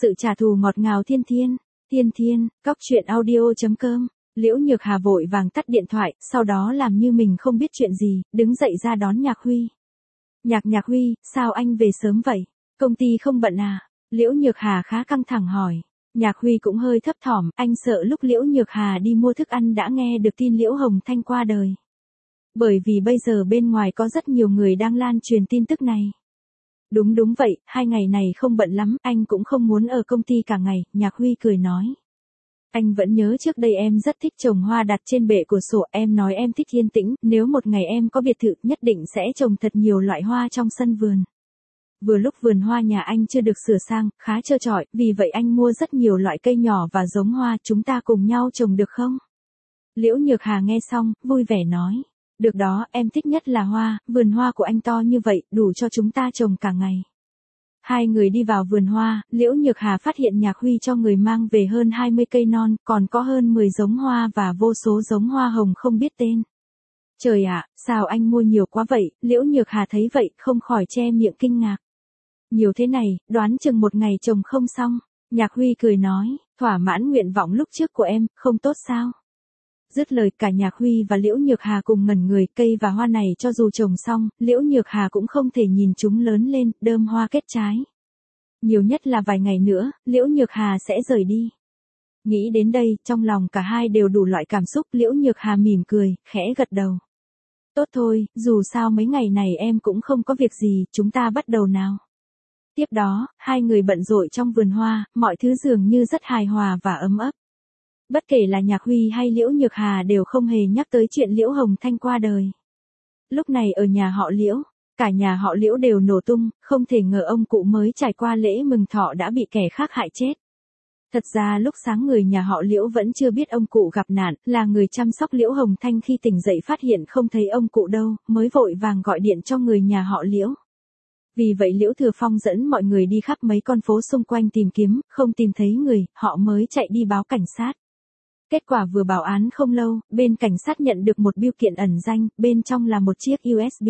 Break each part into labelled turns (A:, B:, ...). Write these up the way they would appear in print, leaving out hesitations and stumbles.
A: Sự trả thù ngọt ngào thiên thiên. Thiên thiên, cóc truyện audio.com. Liễu Nhược Hà vội vàng tắt điện thoại, sau đó làm như mình không biết chuyện gì, đứng dậy ra đón Nhạc Huy. Nhạc Huy, sao anh về sớm vậy? Công ty không bận à? Liễu Nhược Hà khá căng thẳng hỏi. Nhạc Huy cũng hơi thấp thỏm, anh sợ lúc Liễu Nhược Hà đi mua thức ăn đã nghe được tin Liễu Hồng Thanh qua đời. Bởi vì bây giờ bên ngoài có rất nhiều người đang lan truyền tin tức này. Đúng vậy, 2 ngày này không bận lắm, anh cũng không muốn ở công ty cả ngày, Nhạc Huy cười nói. Anh vẫn nhớ trước đây em rất thích trồng hoa đặt trên bệ cửa sổ, em nói em thích yên tĩnh, nếu một ngày em có biệt thự nhất định sẽ trồng thật nhiều loại hoa trong sân vườn. Vừa lúc vườn hoa nhà anh chưa được sửa sang, khá trơ trọi, vì vậy anh mua rất nhiều loại cây nhỏ và giống hoa, chúng ta cùng nhau trồng được không? Liễu Nhược Hà nghe xong, vui vẻ nói. Được đó, em thích nhất là hoa, vườn hoa của anh to như vậy, đủ cho chúng ta trồng cả ngày. Hai người đi vào vườn hoa, Liễu Nhược Hà phát hiện Nhạc Huy cho người mang về hơn 20 cây non, còn có hơn 10 giống hoa và vô số giống hoa hồng không biết tên. Trời ạ, sao anh mua nhiều quá vậy? Liễu Nhược Hà thấy vậy, không khỏi che miệng kinh ngạc. Nhiều thế này, đoán chừng một ngày trồng không xong. Nhạc Huy cười nói, thỏa mãn nguyện vọng lúc trước của em, không tốt sao? Dứt lời cả Nhạc Huy và Liễu Nhược Hà cùng ngẩn người, cây và hoa này cho dù trồng xong, Liễu Nhược Hà cũng không thể nhìn chúng lớn lên, đơm hoa kết trái. Nhiều nhất là vài ngày nữa, Liễu Nhược Hà sẽ rời đi. Nghĩ đến đây, trong lòng cả hai đều đủ loại cảm xúc, Liễu Nhược Hà mỉm cười, khẽ gật đầu. Tốt thôi, dù sao mấy ngày này em cũng không có việc gì, chúng ta bắt đầu nào. Tiếp đó, hai người bận rộn trong vườn hoa, mọi thứ dường như rất hài hòa và ấm ấp. Bất kể là Nhạc Huy hay Liễu Nhược Hà đều không hề nhắc tới chuyện Liễu Hồng Thanh qua đời. Lúc này ở nhà họ Liễu, cả nhà họ Liễu đều nổ tung, không thể ngờ ông cụ mới trải qua lễ mừng thọ đã bị kẻ khác hại chết. Thật ra lúc sáng người nhà họ Liễu vẫn chưa biết ông cụ gặp nạn, là người chăm sóc Liễu Hồng Thanh khi tỉnh dậy phát hiện không thấy ông cụ đâu, mới vội vàng gọi điện cho người nhà họ Liễu. Vì vậy Liễu Thừa Phong dẫn mọi người đi khắp mấy con phố xung quanh tìm kiếm, không tìm thấy người, họ mới chạy đi báo cảnh sát. Kết quả vừa báo án không lâu, bên cảnh sát nhận được một bưu kiện ẩn danh, bên trong là một chiếc USB.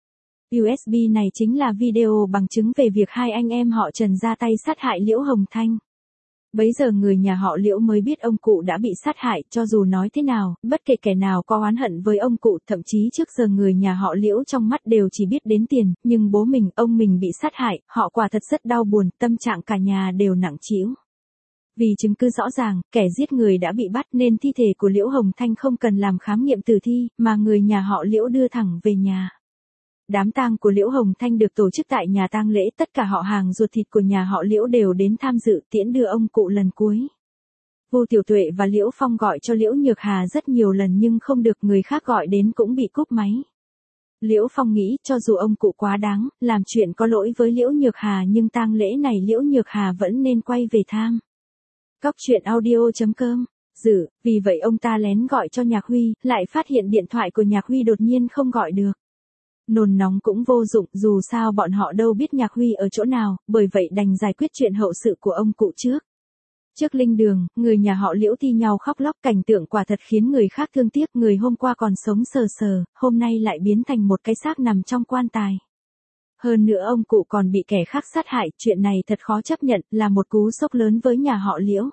A: USB này chính là video bằng chứng về việc hai anh em họ Trần ra tay sát hại Liễu Hồng Thanh. Bấy giờ người nhà họ Liễu mới biết ông cụ đã bị sát hại, cho dù nói thế nào, bất kể kẻ nào có oán hận với ông cụ, thậm chí trước giờ người nhà họ Liễu trong mắt đều chỉ biết đến tiền, nhưng bố mình, ông mình bị sát hại, họ quả thật rất đau buồn, tâm trạng cả nhà đều nặng trĩu. Vì chứng cứ rõ ràng, kẻ giết người đã bị bắt nên thi thể của Liễu Hồng Thanh không cần làm khám nghiệm tử thi, mà người nhà họ Liễu đưa thẳng về nhà. Đám tang của Liễu Hồng Thanh được tổ chức tại nhà tang lễ, tất cả họ hàng ruột thịt của nhà họ Liễu đều đến tham dự tiễn đưa ông cụ lần cuối. Vu Tiểu Tuệ và Liễu Phong gọi cho Liễu Nhược Hà rất nhiều lần nhưng không được, người khác gọi đến cũng bị cúp máy. Liễu Phong nghĩ cho dù ông cụ quá đáng, làm chuyện có lỗi với Liễu Nhược Hà nhưng tang lễ này Liễu Nhược Hà vẫn nên quay về tham. Cóc truyện audio.com. Vì vậy ông ta lén gọi cho Nhạc Huy, lại phát hiện điện thoại của Nhạc Huy đột nhiên không gọi được. Nôn nóng cũng vô dụng, dù sao bọn họ đâu biết Nhạc Huy ở chỗ nào, bởi vậy đành giải quyết chuyện hậu sự của ông cụ trước. Trước linh đường, người nhà họ Liễu thi nhau khóc lóc, cảnh tượng quả thật khiến người khác thương tiếc, người hôm qua còn sống sờ sờ, hôm nay lại biến thành một cái xác nằm trong quan tài. Hơn nữa ông cụ còn bị kẻ khác sát hại, chuyện này thật khó chấp nhận, là một cú sốc lớn với nhà họ Liễu.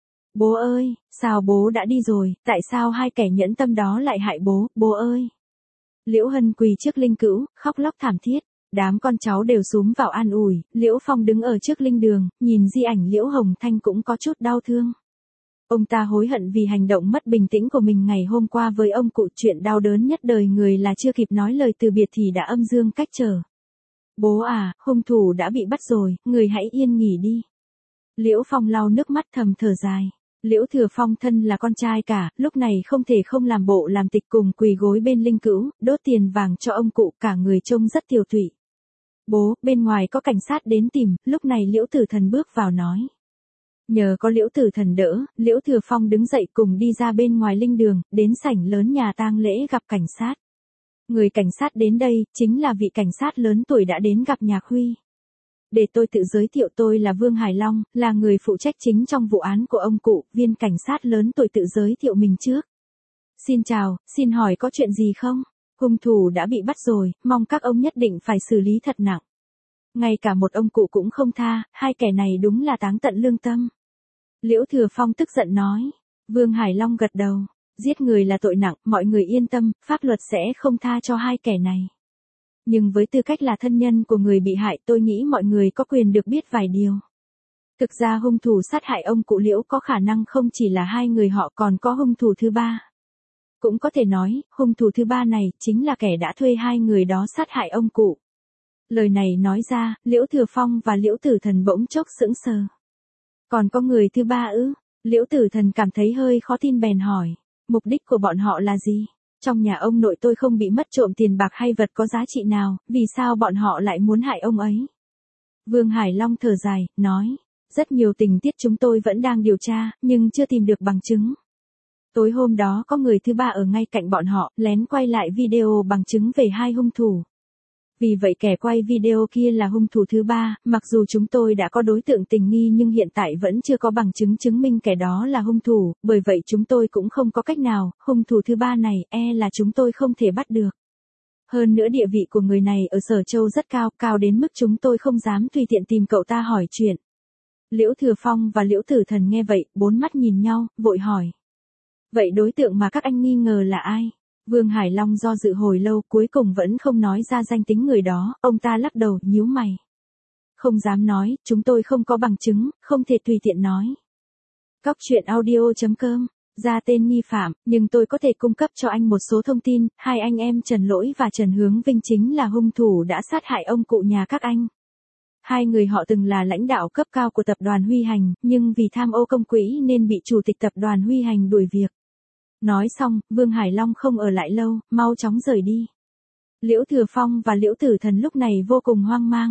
A: Bố ơi, sao bố đã đi rồi, tại sao hai kẻ nhẫn tâm đó lại hại bố ơi. Liễu Hân quỳ trước linh cữu, khóc lóc thảm thiết, đám con cháu đều xúm vào an ủi, Liễu Phong đứng ở trước linh đường, nhìn di ảnh Liễu Hồng Thanh cũng có chút đau thương. Ông ta hối hận vì hành động mất bình tĩnh của mình ngày hôm qua với ông cụ, chuyện đau đớn nhất đời người là chưa kịp nói lời từ biệt thì đã âm dương cách trở. Bố à, hung thủ đã bị bắt rồi, người hãy yên nghỉ đi. Liễu Phong lau nước mắt thầm thở dài. Liễu Thừa Phong thân là con trai cả, lúc này không thể không làm bộ làm tịch cùng quỳ gối bên linh cữu, đốt tiền vàng cho ông cụ, cả người trông rất tiều tụy. Bố, bên ngoài có cảnh sát đến tìm, lúc này Liễu Tử Thần bước vào nói. Nhờ có Liễu Tử Thần đỡ, Liễu Thừa Phong đứng dậy cùng đi ra bên ngoài linh đường, đến sảnh lớn nhà tang lễ gặp cảnh sát. Người cảnh sát đến đây, chính là vị cảnh sát lớn tuổi đã đến gặp Nhạc Huy. Để tôi tự giới thiệu, tôi là Vương Hải Long, là người phụ trách chính trong vụ án của ông cụ, viên cảnh sát lớn tuổi tự giới thiệu mình trước. Xin chào, xin hỏi có chuyện gì không? Hung thủ đã bị bắt rồi, mong các ông nhất định phải xử lý thật nặng. ngay cả một ông cụ cũng không tha, hai kẻ này đúng là táng tận lương tâm. Liễu Thừa Phong tức giận nói. Vương Hải Long gật đầu. Giết người là tội nặng, mọi người yên tâm, pháp luật sẽ không tha cho hai kẻ này. Nhưng với tư cách là thân nhân của người bị hại, tôi nghĩ mọi người có quyền được biết vài điều. Thực ra hung thủ sát hại ông cụ Liễu có khả năng không chỉ là hai người họ, còn có hung thủ thứ ba. Cũng có thể nói, hung thủ thứ ba này chính là kẻ đã thuê hai người đó sát hại ông cụ. Lời này nói ra, Liễu Thừa Phong và Liễu Tử Thần bỗng chốc sững sờ. Còn có người thứ ba ư? Liễu Tử Thần cảm thấy hơi khó tin bèn hỏi. Mục đích của bọn họ là gì? Trong nhà ông nội tôi không bị mất trộm tiền bạc hay vật có giá trị nào, vì sao bọn họ lại muốn hại ông ấy? Vương Hải Long thở dài, nói. Rất nhiều tình tiết chúng tôi vẫn đang điều tra, nhưng chưa tìm được bằng chứng. Tối hôm đó có người thứ ba ở ngay cạnh bọn họ, lén quay lại video bằng chứng về hai hung thủ. Vì vậy kẻ quay video kia là hung thủ thứ ba, mặc dù chúng tôi đã có đối tượng tình nghi nhưng hiện tại vẫn chưa có bằng chứng chứng minh kẻ đó là hung thủ, bởi vậy chúng tôi cũng không có cách nào, hung thủ thứ ba này là chúng tôi không thể bắt được. Hơn nữa địa vị của người này ở Sở Châu rất cao, cao đến mức chúng tôi không dám tùy tiện tìm cậu ta hỏi chuyện. Liễu Thừa Phong và Liễu Tử Thần nghe vậy, bốn mắt nhìn nhau, vội hỏi. Vậy đối tượng mà các anh nghi ngờ là ai? Vương Hải Long do dự hồi lâu cuối cùng vẫn không nói ra danh tính người đó, ông ta lắc đầu, nhíu mày. Không dám nói, chúng tôi không có bằng chứng, không thể tùy tiện nói. Cóc truyện audio.com, ra tên nghi phạm, nhưng tôi có thể cung cấp cho anh một số thông tin, hai anh em Trần Lỗi và Trần Hướng Vinh chính là hung thủ đã sát hại ông cụ nhà các anh. Hai người họ từng là lãnh đạo cấp cao của tập đoàn Huy Hành, nhưng vì tham ô công quỹ nên bị chủ tịch tập đoàn Huy Hành đuổi việc. Nói xong, Vương Hải Long không ở lại lâu, mau chóng rời đi. Liễu Thừa Phong và Liễu Tử Thần lúc này vô cùng hoang mang.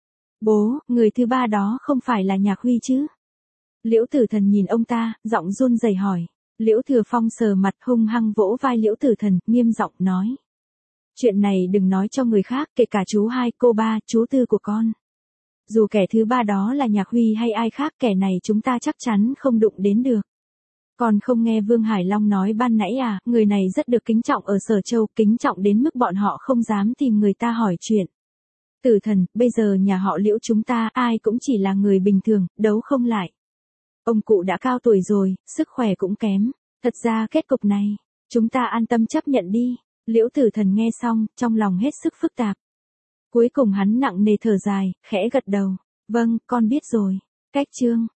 A: Bố, người thứ ba đó không phải là Nhạc Huy chứ? Liễu Tử Thần nhìn ông ta, giọng run rẩy hỏi. Liễu Thừa Phong sờ mặt hung hăng vỗ vai Liễu Tử Thần, nghiêm giọng nói. Chuyện này đừng nói cho người khác, kể cả chú hai, cô ba, chú tư của con. Dù kẻ thứ ba đó là Nhạc Huy hay ai khác, kẻ này chúng ta chắc chắn không đụng đến được. Còn không nghe Vương Hải Long nói ban nãy à, người này rất được kính trọng ở Sở Châu, kính trọng đến mức bọn họ không dám tìm người ta hỏi chuyện. Tử Thần, bây giờ nhà họ Liễu chúng ta, ai cũng chỉ là người bình thường, đấu không lại. Ông cụ đã cao tuổi rồi, sức khỏe cũng kém. Thật ra kết cục này, chúng ta an tâm chấp nhận đi. Liễu Tử Thần nghe xong, trong lòng hết sức phức tạp. Cuối cùng hắn nặng nề thở dài, khẽ gật đầu. Vâng, con biết rồi. Cách chương